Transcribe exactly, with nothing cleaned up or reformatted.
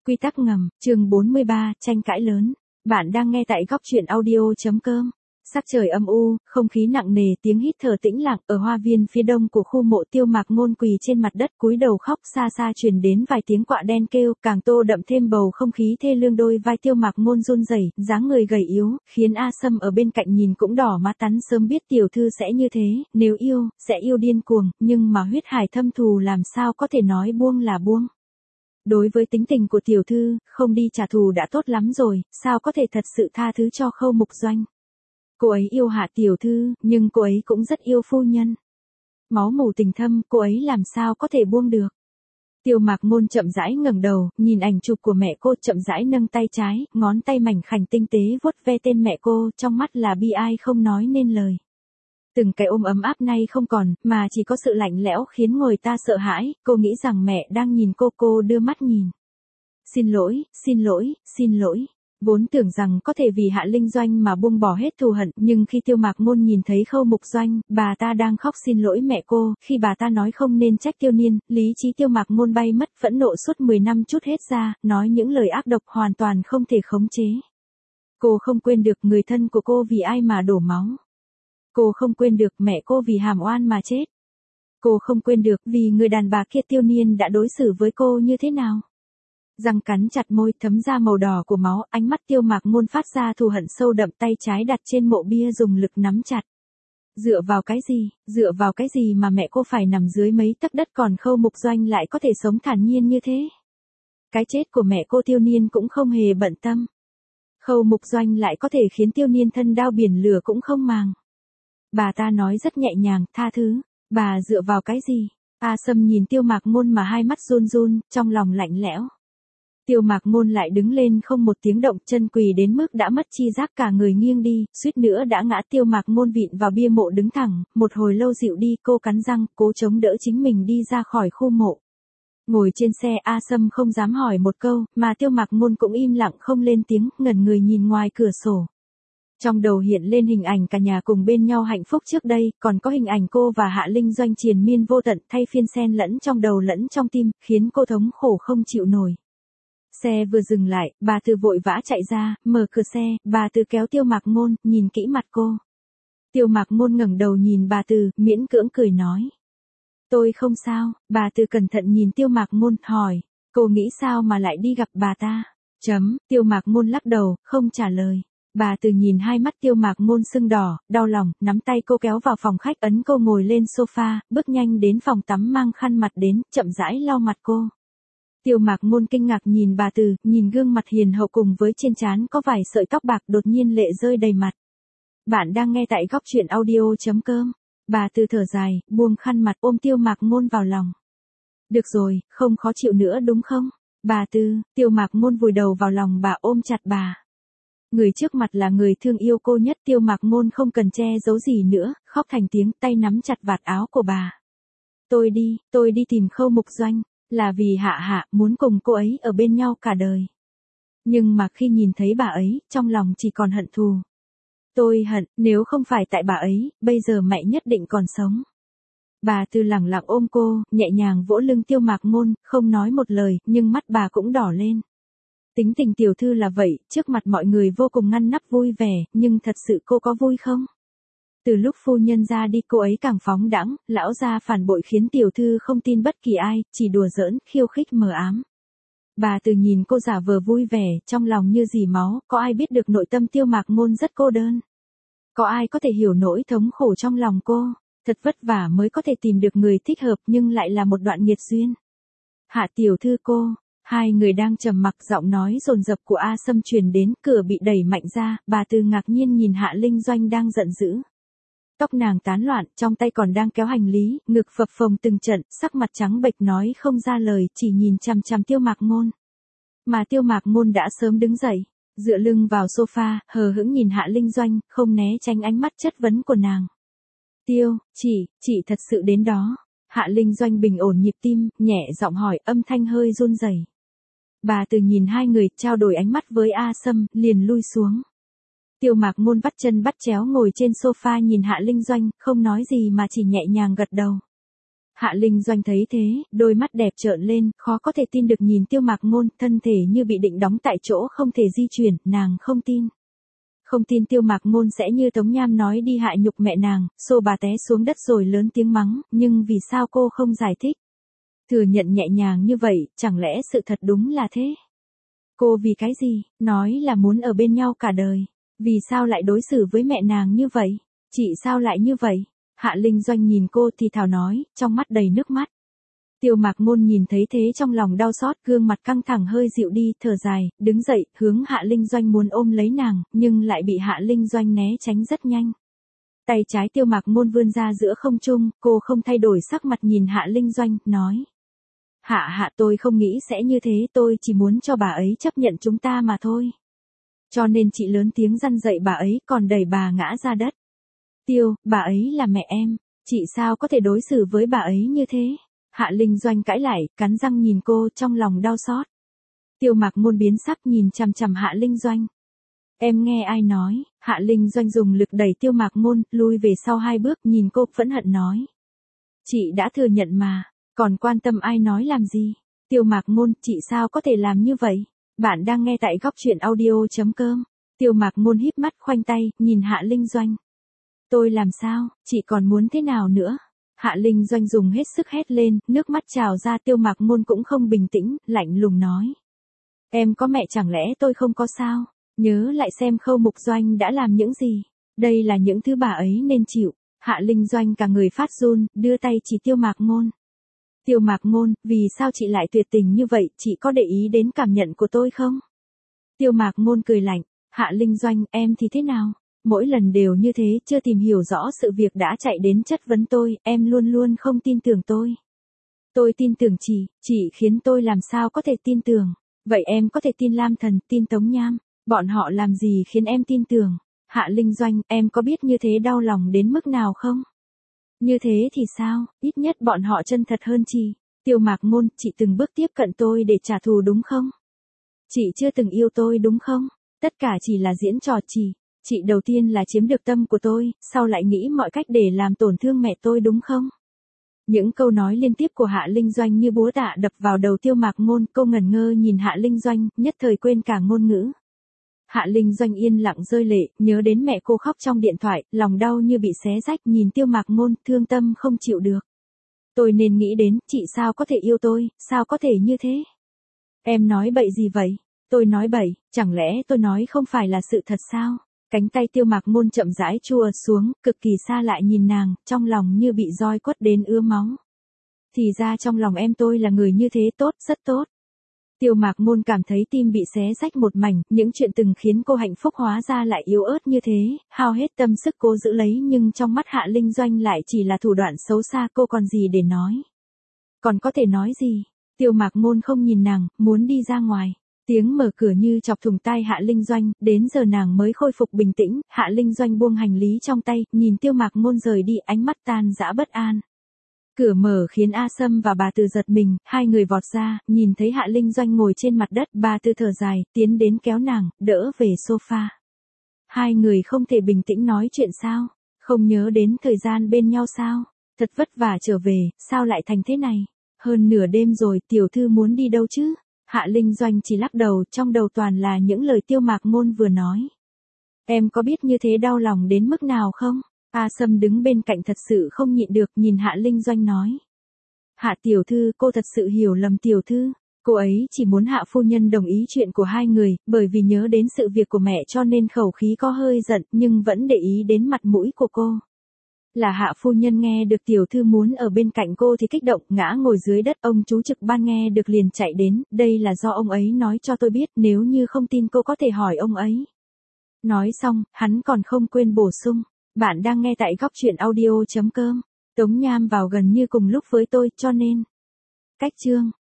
Quy tắc ngầm, chương bốn mươi ba, tranh cãi lớn. Bạn đang nghe tại góc truyện audio chấm com. Sắc trời âm u, không khí nặng nề, tiếng hít thở tĩnh lặng ở hoa viên phía đông của khu mộ Tiêu Mạc Ngôn quỳ trên mặt đất cúi đầu khóc, xa xa truyền đến vài tiếng quạ đen kêu, càng tô đậm thêm bầu không khí thê lương. Đôi vai Tiêu Mạc Ngôn run rẩy, dáng người gầy yếu, khiến A Sâm ở bên cạnh nhìn cũng đỏ má tắn. Sớm biết tiểu thư sẽ như thế, nếu yêu, sẽ yêu điên cuồng, nhưng mà huyết hải thâm thù làm sao có thể nói buông là buông. Đối với tính tình của tiểu thư, không đi trả thù đã tốt lắm rồi, sao có thể thật sự tha thứ cho Khâu Mục Doanh. Cô ấy yêu Hạ tiểu thư, nhưng cô ấy cũng rất yêu phu nhân. Máu mủ tình thâm, cô ấy làm sao có thể buông được. Tiêu Mạc Ngôn chậm rãi ngẩng đầu, nhìn ảnh chụp của mẹ cô, chậm rãi nâng tay trái, ngón tay mảnh khảnh tinh tế vuốt ve tên mẹ cô, trong mắt là bi ai không nói nên lời. Từng cái ôm ấm áp nay không còn, mà chỉ có sự lạnh lẽo khiến người ta sợ hãi. Cô nghĩ rằng mẹ đang nhìn cô, cô đưa mắt nhìn. Xin lỗi, xin lỗi, xin lỗi. Vốn tưởng rằng có thể vì Hạ Linh Doanh mà buông bỏ hết thù hận, nhưng khi Tiêu Mạc Ngôn nhìn thấy Khâu Mục Doanh, bà ta đang khóc xin lỗi mẹ cô, khi bà ta nói không nên trách Tiêu Niên, lý trí Tiêu Mạc Ngôn bay mất, phẫn nộ suốt mười năm trút hết ra, nói những lời ác độc hoàn toàn không thể khống chế. Cô không quên được người thân của cô vì ai mà đổ máu. Cô không quên được mẹ cô vì hàm oan mà chết. Cô không quên được vì người đàn bà kia Tiêu Niên đã đối xử với cô như thế nào. Răng cắn chặt môi, thấm ra màu đỏ của máu, ánh mắt Tiêu Mạc Ngôn phát ra thù hận sâu đậm, tay trái đặt trên mộ bia dùng lực nắm chặt. Dựa vào cái gì, dựa vào cái gì mà mẹ cô phải nằm dưới mấy tấc đất còn Khâu Mục Doanh lại có thể sống thản nhiên như thế. Cái chết của mẹ cô Tiêu Niên cũng không hề bận tâm. Khâu Mục Doanh lại có thể khiến Tiêu Niên thân đao biển lửa cũng không màng. Bà ta nói rất nhẹ nhàng, tha thứ. Bà dựa vào cái gì? A Sâm nhìn Tiêu Mạc Ngôn mà hai mắt run run, trong lòng lạnh lẽo. Tiêu Mạc Ngôn lại đứng lên không một tiếng động, chân quỳ đến mức đã mất chi giác, cả người nghiêng đi, suýt nữa đã ngã. Tiêu Mạc Ngôn vịn vào bia mộ đứng thẳng, một hồi lâu dịu đi, cô cắn răng, cố chống đỡ chính mình đi ra khỏi khu mộ. Ngồi trên xe, A Sâm không dám hỏi một câu, mà Tiêu Mạc Ngôn cũng im lặng không lên tiếng, ngẩn người nhìn ngoài cửa sổ. Trong đầu hiện lên hình ảnh cả nhà cùng bên nhau hạnh phúc trước đây, còn có hình ảnh cô và Hạ Linh Doanh triền miên vô tận, thay phiên xen lẫn trong đầu lẫn trong tim, khiến cô thống khổ không chịu nổi. Xe vừa dừng lại, bà Từ vội vã chạy ra, mở cửa xe, bà Từ kéo Tiêu Mạc Ngôn, nhìn kỹ mặt cô. Tiêu Mạc Ngôn ngẩng đầu nhìn bà Từ, miễn cưỡng cười nói. Tôi không sao. Bà Từ cẩn thận nhìn Tiêu Mạc Ngôn, hỏi, cô nghĩ sao mà lại đi gặp bà ta? Chấm, Tiêu Mạc Ngôn lắc đầu, không trả lời. Bà Từ nhìn hai mắt Tiêu Mạc Ngôn sưng đỏ, đau lòng, nắm tay cô kéo vào phòng khách, ấn cô ngồi lên sofa, bước nhanh đến phòng tắm mang khăn mặt đến, chậm rãi lau mặt cô. Tiêu Mạc Ngôn kinh ngạc nhìn bà Từ, nhìn gương mặt hiền hậu cùng với trên trán có vài sợi tóc bạc, đột nhiên lệ rơi đầy mặt. Bạn đang nghe tại góc truyện audio chấm com. Bà Từ thở dài, buông khăn mặt, ôm Tiêu Mạc Ngôn vào lòng. Được rồi, không khó chịu nữa đúng không? Bà Từ. Tiêu Mạc Ngôn vùi đầu vào lòng bà, ôm chặt bà. Người trước mặt là người thương yêu cô nhất. Tiêu Mạc Ngôn không cần che giấu gì nữa, khóc thành tiếng, tay nắm chặt vạt áo của bà. Tôi đi, tôi đi tìm Khâu Mục Doanh, là vì Hạ Hạ, muốn cùng cô ấy ở bên nhau cả đời. Nhưng mà khi nhìn thấy bà ấy, trong lòng chỉ còn hận thù. Tôi hận, nếu không phải tại bà ấy, bây giờ mẹ nhất định còn sống. Bà Từ lẳng lặng ôm cô, nhẹ nhàng vỗ lưng Tiêu Mạc Ngôn, không nói một lời, nhưng mắt bà cũng đỏ lên. Tính tình tiểu thư là vậy, trước mặt mọi người vô cùng ngăn nắp vui vẻ, nhưng thật sự cô có vui không? Từ lúc phu nhân ra đi cô ấy càng phóng đãng, lão gia phản bội khiến tiểu thư không tin bất kỳ ai, chỉ đùa giỡn, khiêu khích mờ ám. Bà Từ nhìn cô giả vờ vui vẻ, trong lòng như dì máu, có ai biết được nội tâm Tiêu Mạc Ngôn rất cô đơn? Có ai có thể hiểu nỗi thống khổ trong lòng cô? Thật vất vả mới có thể tìm được người thích hợp nhưng lại là một đoạn nghiệt duyên. Hạ tiểu thư cô. Hai người đang trầm mặc, giọng nói dồn dập của A Sâm truyền đến, cửa bị đẩy mạnh ra, bà Từ ngạc nhiên nhìn Hạ Linh Doanh đang giận dữ. Tóc nàng tán loạn, trong tay còn đang kéo hành lý, ngực phập phồng từng trận, sắc mặt trắng bệch nói không ra lời, chỉ nhìn chằm chằm Tiêu Mạc Ngôn. Mà Tiêu Mạc Ngôn đã sớm đứng dậy, dựa lưng vào sofa, hờ hững nhìn Hạ Linh Doanh, không né tránh ánh mắt chất vấn của nàng. Tiêu, chị, chị thật sự đến đó. Hạ Linh Doanh bình ổn nhịp tim, nhẹ giọng hỏi, âm thanh hơi run rẩy. Bà Từ nhìn hai người, trao đổi ánh mắt với A Sâm, liền lui xuống. Tiêu Mạc Ngôn vắt chân bắt chéo ngồi trên sofa nhìn Hạ Linh Doanh, không nói gì mà chỉ nhẹ nhàng gật đầu. Hạ Linh Doanh thấy thế, đôi mắt đẹp trợn lên, khó có thể tin được nhìn Tiêu Mạc Ngôn, thân thể như bị định đóng tại chỗ không thể di chuyển, nàng không tin. Không tin Tiêu Mạc Ngôn sẽ như Tống Nham nói đi hạ nhục mẹ nàng, xô bà té xuống đất rồi lớn tiếng mắng, nhưng vì sao cô không giải thích? Thừa nhận nhẹ nhàng như vậy, chẳng lẽ sự thật đúng là thế? Cô vì cái gì? Nói là muốn ở bên nhau cả đời. Vì sao lại đối xử với mẹ nàng như vậy? Chị sao lại như vậy? Hạ Linh Doanh nhìn cô thì thào nói, trong mắt đầy nước mắt. Tiêu Mạc Ngôn nhìn thấy thế trong lòng đau xót, gương mặt căng thẳng hơi dịu đi, thở dài, đứng dậy, hướng Hạ Linh Doanh muốn ôm lấy nàng, nhưng lại bị Hạ Linh Doanh né tránh rất nhanh. Tay trái Tiêu Mạc Ngôn vươn ra giữa không trung, cô không thay đổi sắc mặt nhìn Hạ Linh Doanh, nói. Hạ hạ tôi không nghĩ sẽ như thế, tôi chỉ muốn cho bà ấy chấp nhận chúng ta mà thôi. Cho nên chị lớn tiếng răn dạy bà ấy, còn đẩy bà ngã ra đất. Tiêu, bà ấy là mẹ em, chị sao có thể đối xử với bà ấy như thế? Hạ Linh Doanh cãi lại, cắn răng nhìn cô trong lòng đau xót. Tiêu Mạc Ngôn biến sắc nhìn chằm chằm Hạ Linh Doanh. Em nghe ai nói? Hạ Linh Doanh dùng lực đẩy Tiêu Mạc Ngôn, lui về sau hai bước nhìn cô phẫn hận nói. Chị đã thừa nhận mà, còn quan tâm ai nói làm gì? Tiêu Mạc Ngôn, chị sao có thể làm như vậy? Bạn đang nghe tại góc truyện audio chấm com. Tiêu Mạc Ngôn híp mắt khoanh tay, nhìn Hạ Linh Doanh. Tôi làm sao, chị còn muốn thế nào nữa? Hạ Linh Doanh dùng hết sức hét lên, nước mắt trào ra. Tiêu Mạc Ngôn cũng không bình tĩnh, lạnh lùng nói. Em có mẹ chẳng lẽ tôi không có sao? Nhớ lại xem Khâu Mục Doanh đã làm những gì. Đây là những thứ bà ấy nên chịu. Hạ Linh Doanh cả người phát run, đưa tay chỉ Tiêu Mạc Ngôn. Tiêu Mạc Ngôn, vì sao chị lại tuyệt tình như vậy, chị có để ý đến cảm nhận của tôi không? Tiêu Mạc Ngôn cười lạnh, Hạ Linh Doanh, em thì thế nào? Mỗi lần đều như thế, chưa tìm hiểu rõ sự việc đã chạy đến chất vấn tôi, em luôn luôn không tin tưởng tôi. Tôi tin tưởng chị, chị khiến tôi làm sao có thể tin tưởng. Vậy em có thể tin Lam Thần, tin Tống Nham, bọn họ làm gì khiến em tin tưởng? Hạ Linh Doanh, em có biết như thế đau lòng đến mức nào không? Như thế thì sao, ít nhất bọn họ chân thật hơn chị. Tiêu Mạc Ngôn, chị từng bước tiếp cận tôi để trả thù đúng không? Chị chưa từng yêu tôi đúng không? Tất cả chỉ là diễn trò chị. Chị đầu tiên là chiếm được tâm của tôi, sau lại nghĩ mọi cách để làm tổn thương mẹ tôi đúng không? Những câu nói liên tiếp của Hạ Linh Doanh như búa tạ đập vào đầu Tiêu Mạc Ngôn, cô ngẩn ngơ nhìn Hạ Linh Doanh, nhất thời quên cả ngôn ngữ. Hạ Linh Doanh yên lặng rơi lệ, nhớ đến mẹ cô khóc trong điện thoại, lòng đau như bị xé rách, nhìn Tiêu Mạc Ngôn, thương tâm không chịu được. Tôi nên nghĩ đến, chị sao có thể yêu tôi, sao có thể như thế? Em nói bậy gì vậy? Tôi nói bậy, chẳng lẽ tôi nói không phải là sự thật sao? Cánh tay Tiêu Mạc Ngôn chậm rãi chua xuống, cực kỳ xa lại nhìn nàng, trong lòng như bị roi quất đến ứa máu. Thì ra trong lòng em tôi là người như thế, tốt, rất tốt. Tiêu Mạc Ngôn cảm thấy tim bị xé rách một mảnh, những chuyện từng khiến cô hạnh phúc hóa ra lại yếu ớt như thế, hao hết tâm sức cô giữ lấy nhưng trong mắt Hạ Linh Doanh lại chỉ là thủ đoạn xấu xa, cô còn gì để nói. Còn có thể nói gì? Tiêu Mạc Ngôn không nhìn nàng, muốn đi ra ngoài. Tiếng mở cửa như chọc thủng tai Hạ Linh Doanh, đến giờ nàng mới khôi phục bình tĩnh, Hạ Linh Doanh buông hành lý trong tay, nhìn Tiêu Mạc Ngôn rời đi, ánh mắt tan dã bất an. Cửa mở khiến A Sâm và bà Từ giật mình, hai người vọt ra, nhìn thấy Hạ Linh Doanh ngồi trên mặt đất, bà Từ thở dài, tiến đến kéo nàng, đỡ về sofa. Hai người không thể bình tĩnh nói chuyện sao? Không nhớ đến thời gian bên nhau sao? Thật vất vả trở về, sao lại thành thế này? Hơn nửa đêm rồi, tiểu thư muốn đi đâu chứ? Hạ Linh Doanh chỉ lắc đầu, trong đầu toàn là những lời Tiêu Mạc Ngôn vừa nói. Em có biết như thế đau lòng đến mức nào không? A Sâm đứng bên cạnh thật sự không nhịn được, nhìn Hạ Linh Doanh nói. Hạ tiểu thư, cô thật sự hiểu lầm tiểu thư. Cô ấy chỉ muốn Hạ phu nhân đồng ý chuyện của hai người, bởi vì nhớ đến sự việc của mẹ cho nên khẩu khí có hơi giận, nhưng vẫn để ý đến mặt mũi của cô. Là Hạ phu nhân nghe được tiểu thư muốn ở bên cạnh cô thì kích động, ngã ngồi dưới đất, ông chú trực ban nghe được liền chạy đến, đây là do ông ấy nói cho tôi biết, nếu như không tin cô có thể hỏi ông ấy. Nói xong, hắn còn không quên bổ sung, bạn đang nghe tại góc truyện audio chấm com, Tống Nham vào gần như cùng lúc với tôi, cho nên. Cách chương